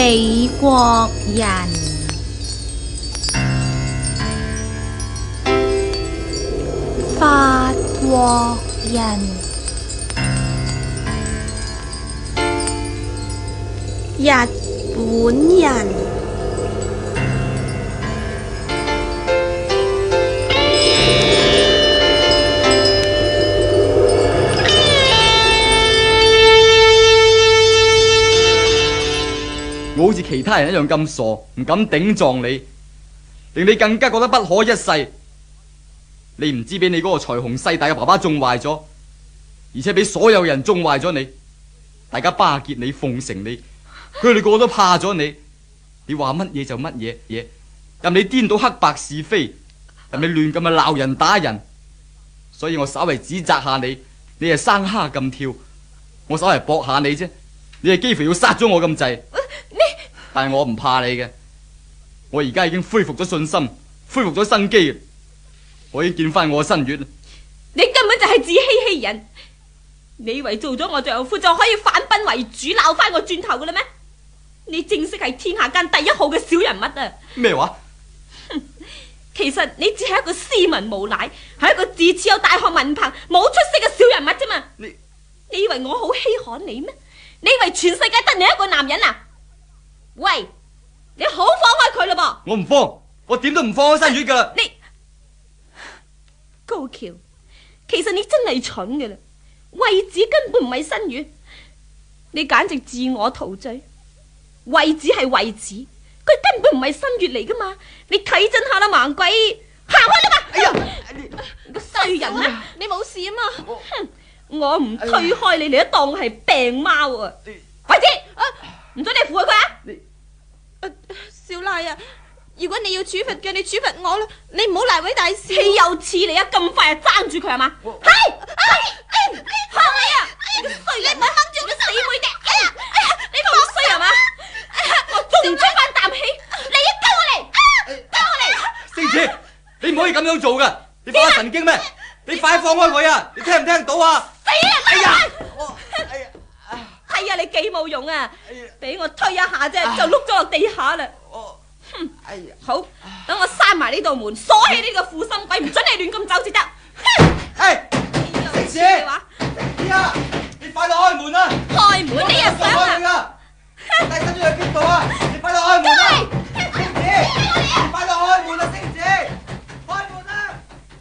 美國人，法國人，日本人。 我好似其他人一樣咁傻，唔敢頂撞你，令你更加覺得不可一世。你唔知俾你嗰個財雄勢大嘅爸爸縱壞咗，而且俾所有人縱壞咗你，大家巴結你奉承你，佢哋個個都怕咗你。你話乜嘢就乜嘢嘢，任你顛倒黑白是非，任你亂咁去鬧人打人。所以我稍微指責下你，你係生蝦咁跳，我稍微駁下你啫，你係幾乎要殺咗我咁滯。但係我唔怕你嘅，我而家已經恢復咗信心，恢復咗生機，我已經見翻我嘅新月啦。 你根本就係自欺欺人，你以為做咗我丈夫就可以反賓為主鬧翻我轉頭嘅啦咩？你正式係天下間第一號嘅小人物啊！ 咩話？ 其實你只係一個斯文無賴，係一個自恃有大學文憑冇出息嘅小人物啫嘛！你以為我好稀罕你咩？你以為全世界得你一個男人啊？喂，你好放開佢啦噃！ 我唔放，我點都唔放開新月噶啦！ 你高橋，其實你真係蠢嘅啦，惠子根本唔係新月，你簡直自我陶醉。惠子係惠子，佢根本唔係新月嚟噶嘛！你睇真下啦，盲鬼，行開啦嘛！ 哎呀， 個衰人啊！ 你冇事啊嘛？ 哼，我唔推開你，你都當我係病貓啊！惠子，唔准你扶佢啊！ 少奶啊，如果你要處罰嘅，你處罰我啦，你唔好賴位大少。 豈有此理啊！咁快就爭住佢係嘛？係，嚇你啊！你衰人，你唔好掹住我死妹嘅！哎呀，你咁衰係嘛？我仲唔出翻啖氣？你跟我嚟，跟我嚟！ 星子，你唔可以咁樣做噶，你發神經咩？你快放開佢啊！你聽唔聽到啊？ 死人！ 哎呀，哎呀！ 係啊，你幾冇用啊！俾我推一下啫，就碌咗落地下啦。哼！ 哎呀， 好，等我閂埋呢道門，鎖起呢個負心鬼，唔准你亂咁走至得。哼！ 哎，星子，哎呀，你快啲開門啦！ 開門你又想啊？ 帶新月去邊度啊？你快啲開門啦！星子，你快啲開門啦！星子，開門啦！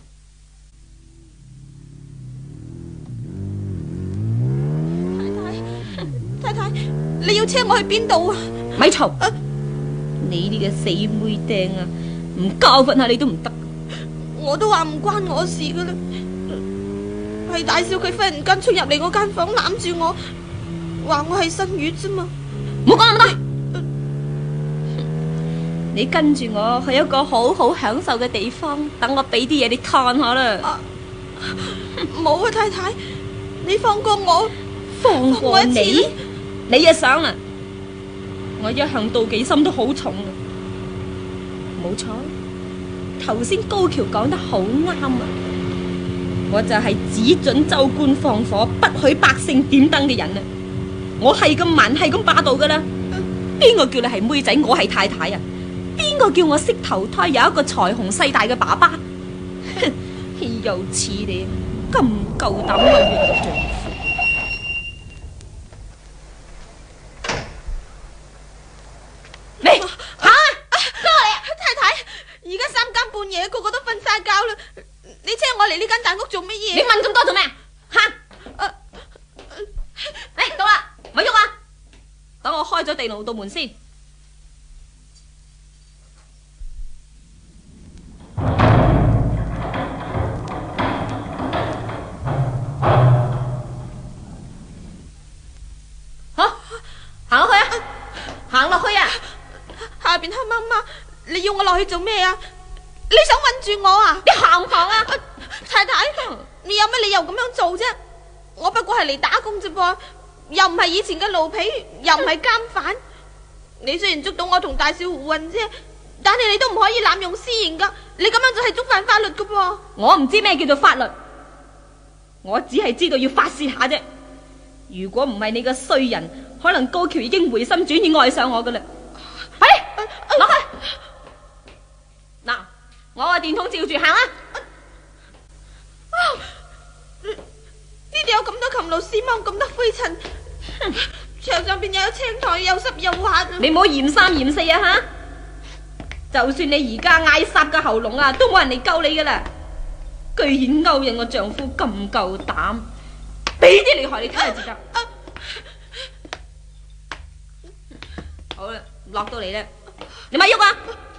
太太，你要車我去邊度啊？ 咪嘈！你呢個死妹釘啊，唔教訓下你都唔得。 我都話唔關我事噶啦，係大少佢忽然間衝入嚟我間房攬住我，話我係新月啫嘛。 唔好講咁多。你跟住我去一個好好享受嘅地方，等我俾啲嘢你嘆下啦。 冇啊，太太，你放過我， 放過你？你又想啦？我一向妒忌心都好重嘅，冇錯。頭先高橋講得好啱啊！我就係只准州官放火，不許百姓點燈嘅人啊！我係咁蠻，係咁霸道噶啦！邊個叫你係妹仔，我係太太啊？邊個叫我識投胎，有一個財雄勢大嘅爸爸？又似你咁夠膽去我丈夫？你行啊！跟我嚟啊！ 太太，而家三更半夜，個個都瞓晒覺啦，你車我嚟呢間大屋做乜嘢？ 你問咁多做咩啊？行！嚟到啦，咪喐啊！等我開咗地牢道門先。好，行落去啊！行落去啊！ 下邊黑媽媽，你要我落去做咩啊？你想韞住我啊？ 你行唔行啊？ 太太，你有乜理由咁樣做啫？我不過係嚟打工啫噃，又唔係以前嘅奴婢，又唔係監犯。你雖然捉到我同大少胡混啫，但係你都唔可以濫用私刑噶。你咁樣就係觸犯法律噶噃。 我唔知咩叫做法律，我只係知道要發洩下啫。 如果唔係你個衰人，可能高橋已經回心轉意愛上我噶啦。快啲落去！嗱，我個電筒照住行啦。 呢度有咁多禽螺絲網，咁多灰塵，牆上邊又有青苔，又濕又滑。 你唔好嫌三嫌四啊吓！就算你而家嗌霎個喉嚨啊，都冇人嚟救你噶啦！居然勾引我丈夫咁夠膽，俾啲厲害你睇下至得。好啦，落到嚟啦，你咪喐啊！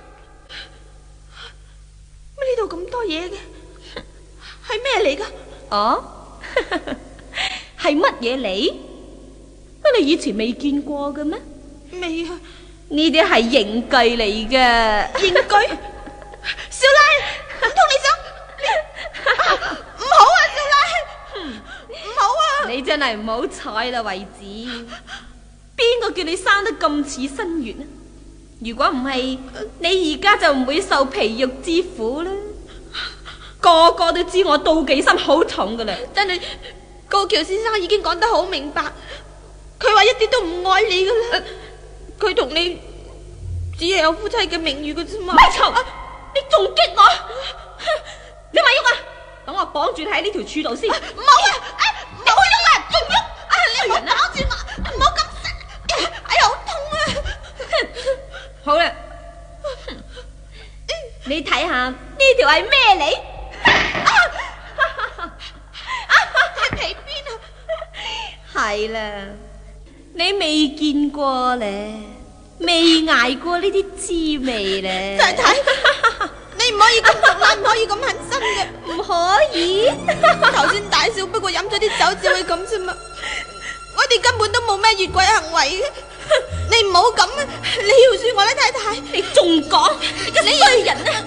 乜呢度咁多嘢嘅？係咩嚟噶？ 哦，係乜嘢嚟？乜你以前未見過嘅咩？ 未啊！ 呢啲係刑具嚟嘅。 刑具？少奶，唔通你想？唔好啊，少奶，唔好啊！ 你真係唔好彩啦，惠子。邊個叫你生得咁似新月啊？如果唔係，你而家就唔會受皮肉之苦啦。個個都知我妒忌心好重噶啦。 真係，高橋先生已經講得好明白，佢話一啲都唔愛你噶啦。佢同你只係有夫妻嘅名譽嘅啫嘛。 咪嘈！你仲激我？你咪喐啊！等我綁住你喺呢條柱度先。唔好啊！ 唔好喐啊！仲喐！你唔好綁住我，唔好咁實。哎呀，好痛啊！ 好啦，你睇下呢條係咩嚟？ 係皮鞭啊！ 係啦，你未見過咧，未捱過呢啲滋味咧。 太太，你唔可以咁毒辣，唔可以咁狠心嘅。 唔可以？ 頭先大少不過飲咗啲酒，只會咁啫嘛。我哋根本都冇咩越軌行為嘅。你唔好咁啊！你饒恕我啦，太太。 你仲講？你個衰人啊！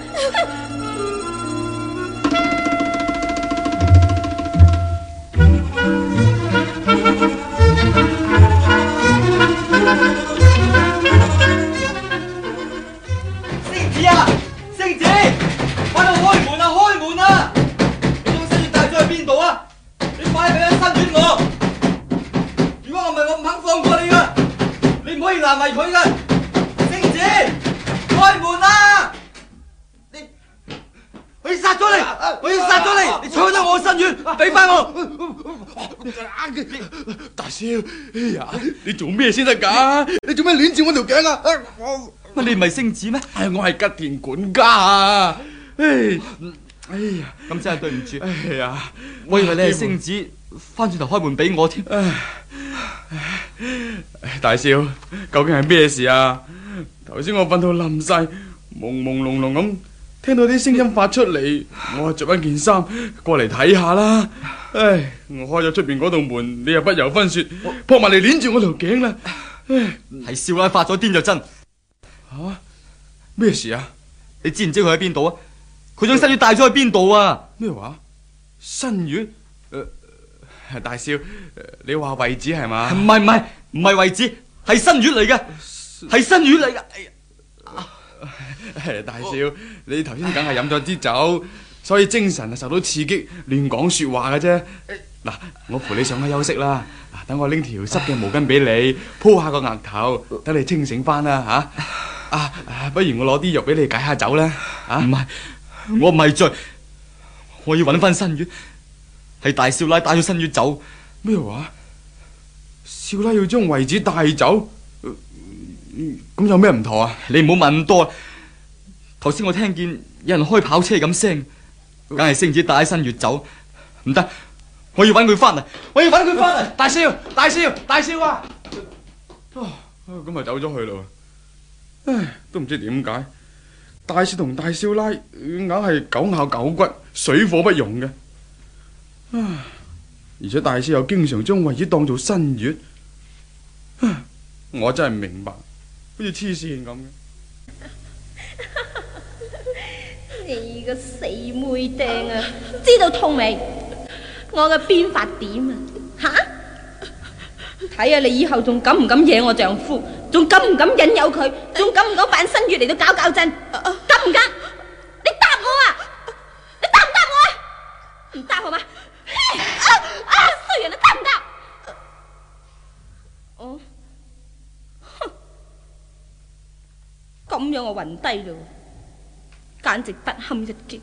星子啊，星子，快到開門啊，開門啊！你將新月帶咗去邊度啊？你快俾咗新月我！如果我唔係，我唔肯放過你噶。你唔可以難為佢噶。星子，開門啊！我要殺咗你！我要殺咗你！你搶咗我嘅新月，俾翻我！ 大少，哎呀，你做咩先得噶？你做咩鏈住我條頸啊？ 乜你唔係星子咩？ 我係吉田管家啊！哎呀， 咁真係對唔住。 哎呀， 我以為你係星子，翻轉頭開門俾我添。 大少，究竟係咩事啊？頭先我瞓到冧晒，朦朦朧朧咁。聽到啲聲音發出嚟，我着一件衫過嚟睇下啦。唉，我開咗出邊嗰道門，你又不由分說，撲埋嚟鏈住我條頸啦。唉， 係少奶發咗癲就真。 吓？咩事啊？ 你知唔知佢喺邊度啊？佢將新月帶咗去邊度啊？ 咩話？新月？大少，你話位子係嘛？ 唔係位子，係新月嚟嘅，係新月嚟嘅。 大少，你頭先梗係飲咗啲酒，所以精神受到刺激，亂講說話嘅啫。嗱，我陪你上去休息啦。等我拎條濕嘅毛巾俾你，鋪下個額頭，等你清醒翻啦吓。不如我攞啲藥俾你解下酒啦。 唔係，我唔係醉，我要揾翻新月，係大少奶帶咗新月走。 咩話？少奶要將惠子帶走？咁有咩唔妥啊？ 你唔好問咁多。頭先我聽見有人開跑車咁聲，梗係星子帶新月走。唔得，我要揾佢翻嚟，我要揾佢翻嚟。 大少啊！咁咪走咗去咯。唉，都唔知點解，大少同大少奶硬係狗咬狗骨，水火不容嘅。而且大少又經常將惠子當做新月，我真係唔明白。好似黐線咁嘅， 你個死妹釘啊！知道痛未？我嘅鞭法點啊？吓！睇下你以後仲敢唔敢惹我丈夫？仲敢唔敢引誘佢？仲敢唔敢扮新月嚟到搞震？敢唔敢？你答我啊！你答唔答我啊？唔答好嘛？衰人，你答唔答？ 我暈低咯，簡直不堪一擊。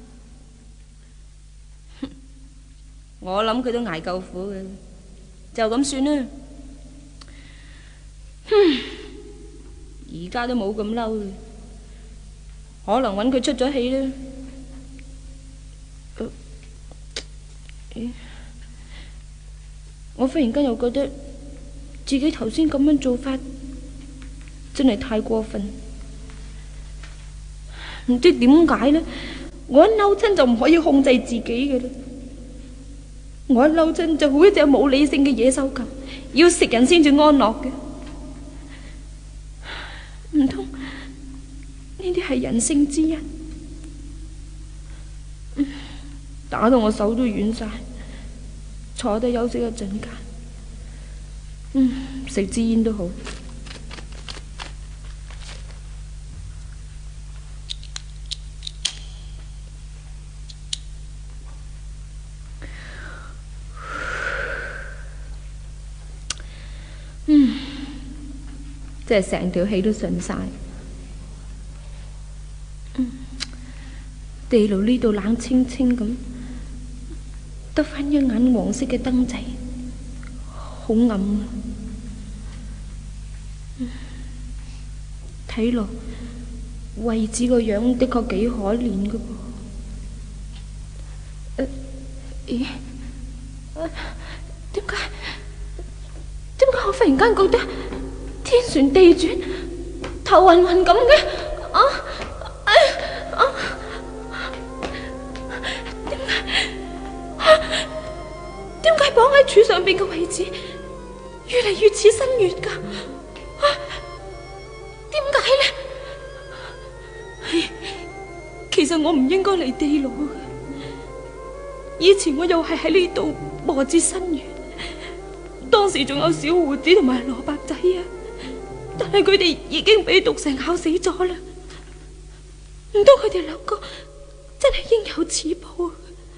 我諗佢都捱夠苦嘅，就咁算啦。而家都冇咁嬲嘅，可能揾佢出咗氣啦。我忽然間又覺得自己頭先咁樣做法真係太過分，唔知點解呢？我一嬲親就唔可以控制自己嘅啦。我一嬲親就好似隻冇理性嘅野獸咁，要食人先至安樂嘅。唔通呢啲係人性之一？打到我手都軟晒，坐低休息一陣間。食支煙都好。即係成條氣都順晒。地牢呢度冷清清咁，得返一眼黃色嘅燈仔，好暗啊！睇落惠子個樣的確幾可憐噶噃。咦？點解我忽然間覺得天旋地轉，頭暈暈咁嘅？點解綁喺柱上邊嘅位置越嚟越似新月噶？點解呢？其實我唔應該嚟地牢嘅。以前我又係喺呢度磨至新月，當時仲有小胡子同埋蘿蔔仔啊，但係佢哋已經俾毒蛇咬死咗啦。唔通佢哋兩個真係應有此報？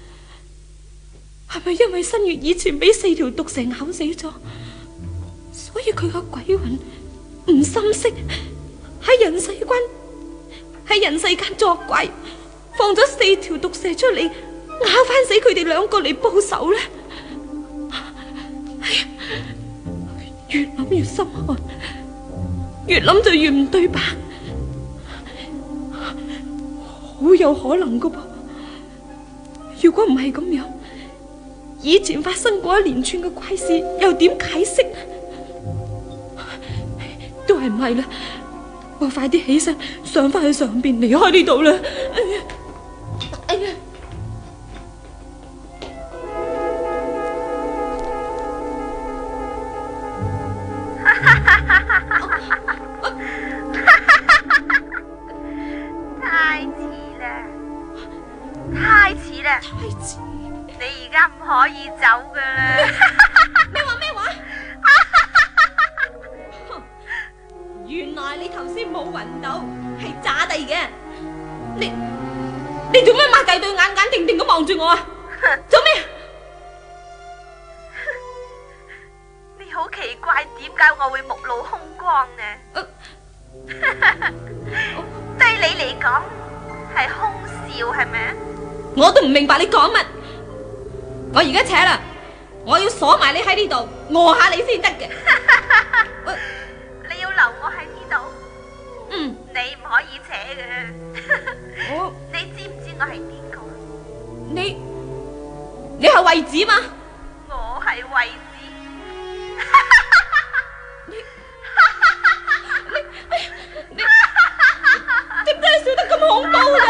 係咪因為新月以前俾4條毒蛇咬死咗，所以佢個鬼魂唔心息，喺人世間作怪，放咗4條毒蛇出嚟，咬翻死佢哋兩個嚟報仇呢？哎呀，越諗越心寒，越諗就越唔對版，好有可能噶噃。如果唔係咁樣，以前發生過一連串嘅怪事，又點解釋呢？都係唔係啦，我快啲起身，上翻去上邊，離開呢度啦！哎呀！ 太遲啦！你而家唔可以走噶啦！ 咩話？原來你頭先冇暈到，係假地嘅。你做咩擘大對眼，眼定定咁望住我啊？做咩？ 你好奇怪，點解我會目露凶光呢？對你嚟講係空笑係咪？ 我都唔明白你講乜。我而家扯啦，我要鎖埋你喺呢度，餓下你先得嘅。 你要留我喺呢度？你唔可以扯嘅。你知唔知我係邊個？ 你係惠子嗎？ 我係惠子。 你點解你笑得咁恐怖嘅？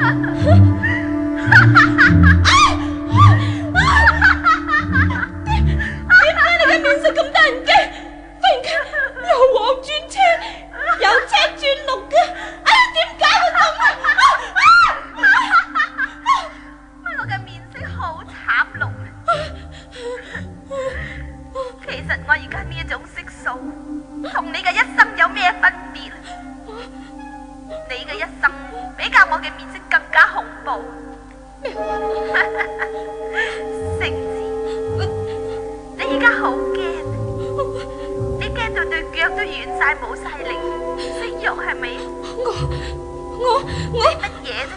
面色咁得人驚，忽然間由黃轉青，由青轉綠嘅，哎呀，點解會咁啊？ 乜我嘅面色好慘綠？其實我而家呢一種色素，同你嘅一生有咩分別？你嘅一生比較我嘅面色更加恐怖。星子，你而家好驚，你驚到對腳都軟晒冇晒力，息肉係咪？ 你乜嘢啫？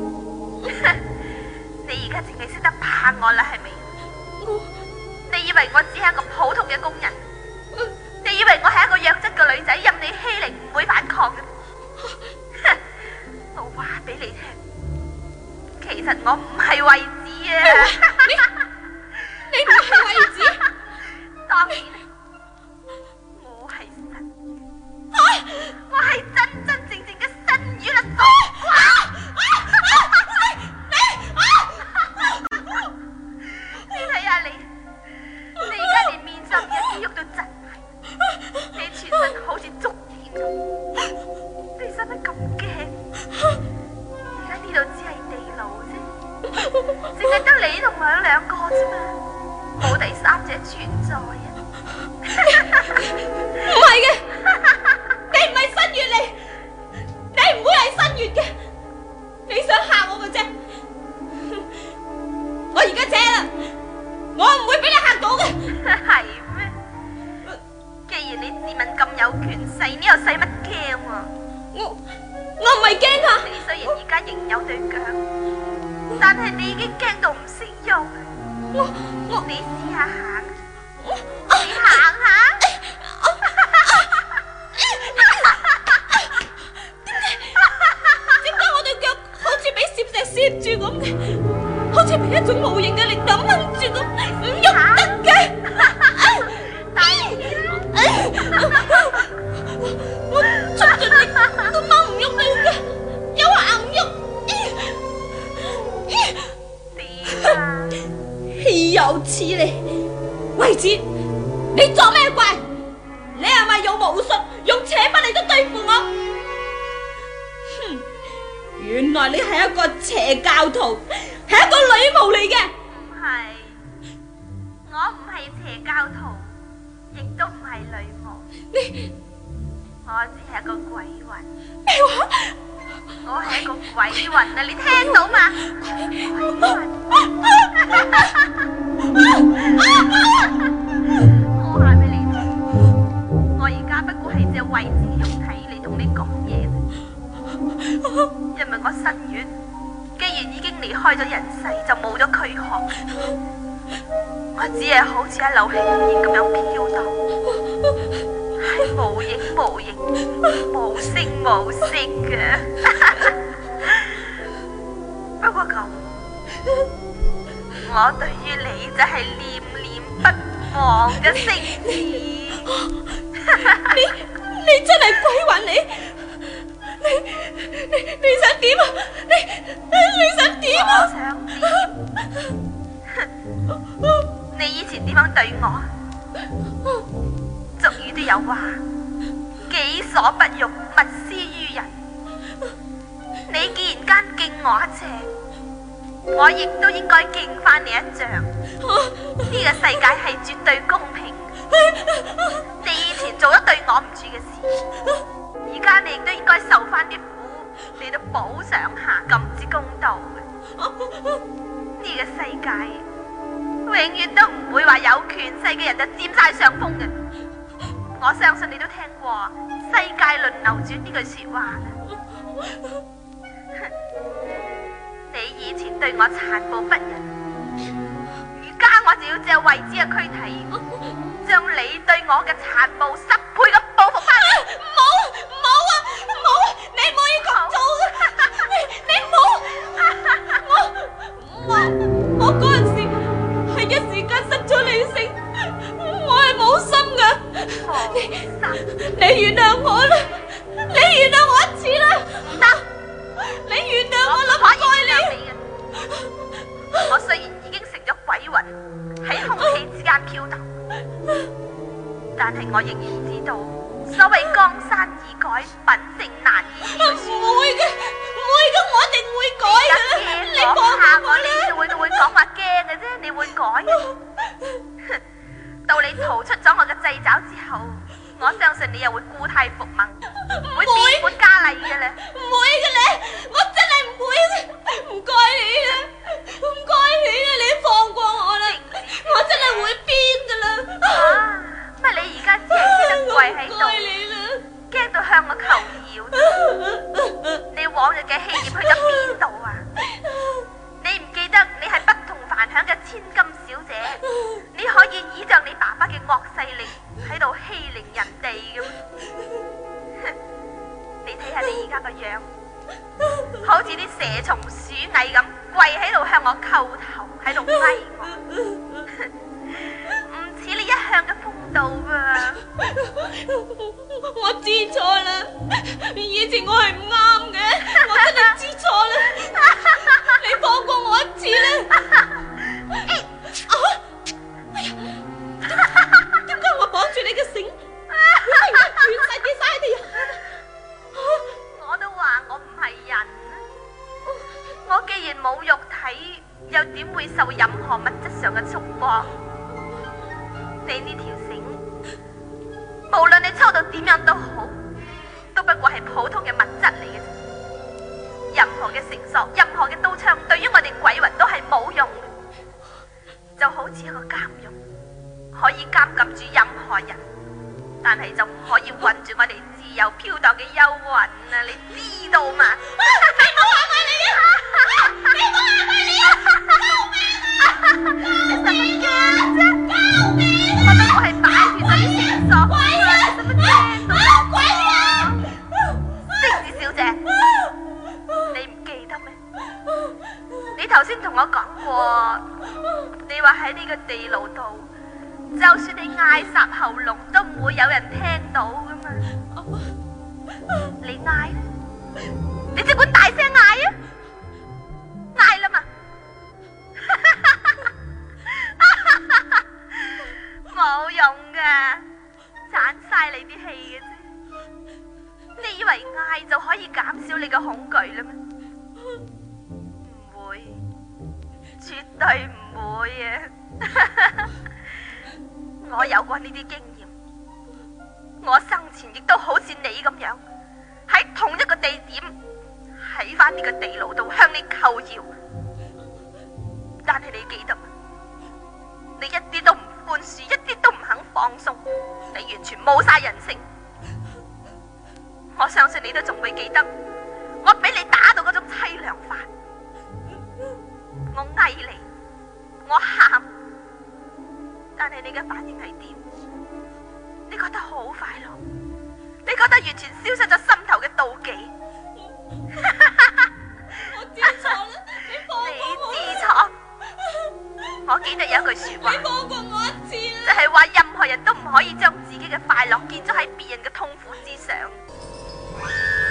你而家淨係識得怕我啦，係咪？你以為我只係一個普通嘅工人？你以為我係一個弱質嘅女仔，任你欺凌唔會反抗嘅？我話俾你聽，其實我唔係惠子啊！ 你唔係惠子？ 當然，我係新月，我係真真正正嘅新月啦！傻瓜！你睇下你而家連面上嘅肌肉都震埋，你全身好似觸電咁，你使乜咁驚？而家呢度只係地牢啫，淨係得你同我兩個啫嘛，冇第三者存在啊！ 唔係嘅，你唔係新月嚟，你唔會係新月嘅，你想嚇我嘅啫。我而家謝啦，我唔會俾你嚇到嘅。 係咩？既然你自問咁有權勢，你又使乜驚啊？ 我唔係驚啊！ 你雖然而家仍有對腳，但係你已經驚到唔識喐。你試下行，你行下。 點解我對腳好似俾攝石攝住咁嘅？好似俾一種無形嘅力量掹住咁，唔喐得嘅。 大力啲啦！ 我出盡力都掹唔喐到嘅，有行唔喐。 點啊？ 豈有此理！惠子，你作咩怪？你係咪用巫術、用邪法嚟到對付我？哼！原來你係一個邪教徒，係一個女巫嚟嘅。 唔係，我唔係邪教徒，亦都唔係女巫。我只係一個鬼魂。 咩話？ 我係一個鬼魂啊！你聽到嘛？鬼魂。我話俾你聽，我而家不過係隻惠子嘅肉體嚟同你講嘢啫。因為我新月既然已經離開咗人世，就冇咗軀殼，我只係好似一縷輕煙咁樣飄蕩，係無影無形、無聲無息嘅。不過咁，我對於你就係念念不忘嘅星子。 你真係鬼魂你想點啊？你想點啊？ 我想點？你以前點樣對我？俗語都有話，己所不欲，勿施於人。你既然間敬我一尺，我亦都應該敬翻你一丈。呢個世界係絕對公平。你以前做咗對我唔住嘅事，而家你亦都應該受翻啲苦，你都補償下，咁至公道嘅。呢個世界永遠都唔會話有權勢嘅人就佔晒上風嘅。我相信你都聽過世界輪流轉呢句說話啦。你以前對我殘暴不仁，而家我就要借惠子嘅軀體，將你對我嘅殘暴10倍咁報復翻嚟。 唔好啊！你唔可以咁做嘅，我嗰陣時係一時間失咗理性，我係冇心噶。你原諒我啦，你原諒我一次啦。 唔得， 你原諒我啦，唔該你。 我雖然已經成咗鬼魂，喺空氣之間飄蕩，但係我仍然知道所謂江山易改，品性難移。 唔會嘅，我一定會改嘅。你放下我啦！ 你會講話驚嘅啫，你會改嘅。到你逃出咗我嘅掣肘之後，我相信你又會故態復萌，會變本加厲嘅咧。 唔會嘅咧，我真係唔會嘅。唔該你啦，你放過我啦，我真係會變噶啦。 乜你而家只係識得跪喺度，驚到向我求饒啫？你枉咗幾千金小姐，你可以倚仗你爸爸嘅惡勢力喺度欺凌人哋嘅。你睇下你而家個樣，好似啲蛇蟲鼠蟻咁跪喺度向我叩頭，喺度威我，唔似你一向嘅風度啊！ 我知錯啦，以前我係唔啱嘅，我真係知錯啦，你放過我一次啦！哎呀，點解我綁住你嘅繩，會突然間斷晒跌晒喺地下？ 我都話我唔係人，我既然冇肉體，又點會受任何物質上嘅束縛？你呢條繩，無論你抽到點樣都好，都不過係普通嘅物質嚟嘅啫。任何嘅繩索，任何嘅刀槍，對於我哋鬼魂都係冇用嘅。就好似一個監獄，可以監禁住任何人，但係就唔可以困住我哋自由飄蕩嘅幽魂啊！你知道嘛？你唔好嚇我你啊！你唔好嚇我你啊！你使乜驚啫？救命！我不過係擺脫咗啲繩索，鬼啊！你使乜驚到我？鬼啊！星子小姐，你唔記得咩？你頭先同我講過，你話喺呢個地牢度，就算你嗌霎喉嚨，都唔會有人聽到噶嘛。你嗌，你即管大聲嗌啊！嗌啦嘛，冇用噶，盞晒你啲氣嘅啫。你以為嗌就可以減少你嘅恐懼啦咩？唔會，絕對唔會啊！我有過呢啲經驗，我生前亦都好似你咁樣，喺同一個地點，喺翻呢個地牢度向你求饒。但係你記得嗎？你一啲都唔寬恕，一啲都唔肯放鬆，你完全冇晒人性。我相信你都仲會記得我俾你打到嗰種凄涼法，我嗌你，我喊。但係你嘅反應係點？你覺得好快樂？你覺得完全消失咗心頭嘅妒忌？ 我知錯啦，你放過我。 你知錯？我記得有一句說話， 你放過我一次就係話任何人都唔可以將自己嘅快樂建築喺別人嘅痛苦之上。